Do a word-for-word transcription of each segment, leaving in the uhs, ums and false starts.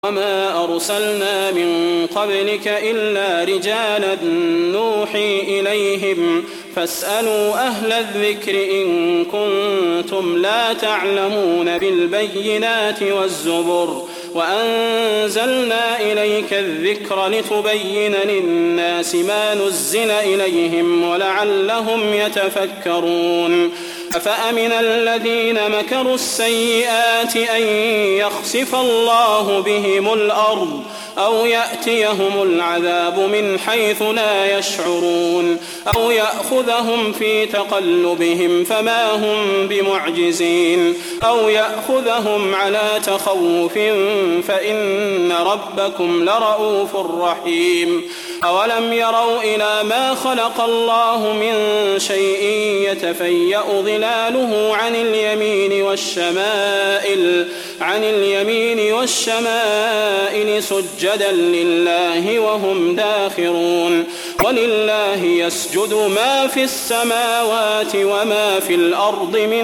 وما أرسلنا من قبلك إلا رجالا نوحي إليهم فاسألوا أهل الذكر إن كنتم لا تعلمون بالبينات والزبر وأنزلنا إليك الذكر لتبين للناس ما نزل إليهم ولعلهم يتفكرون أفأمن الذين مكروا السيئات أن يخسف الله بهم الأرض أو يأتيهم العذاب من حيث لا يشعرون أو يأخذهم في تقلبهم فما هم بمعجزين أو يأخذهم على تخوف فإن ربكم لرؤوف رحيم أولم يروا إلى ما خلق الله من شيء يتفيأ ظلاله عن اليمين والشمائل عن اليمين والشمائل سجدا لله وهم داخرون ولله يسجد ما في السماوات وما في الأرض من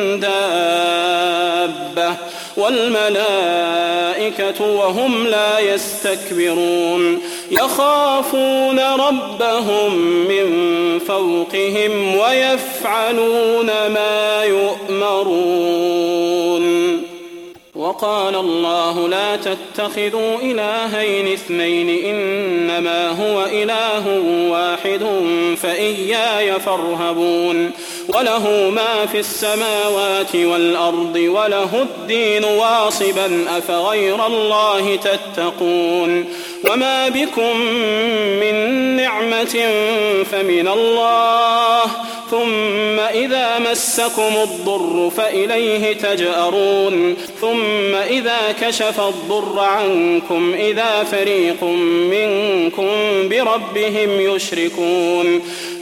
دابة والملائكة وهم لا يستكبرون يخافون ربهم من فوقهم ويفعلون ما يؤمرون. وقال الله لا تتخذوا إلهين اثنين إنما هو إله واحد فإياي فارهبون وله ما في السماوات والأرض وله الدين واصبا أفغير الله تتقون وما بكم من نعمة فمن الله ثم إذا مسكم الضر فإليه تجأرون ثم إذا كشف الضر عنكم إذا فريق منكم بربهم يشركون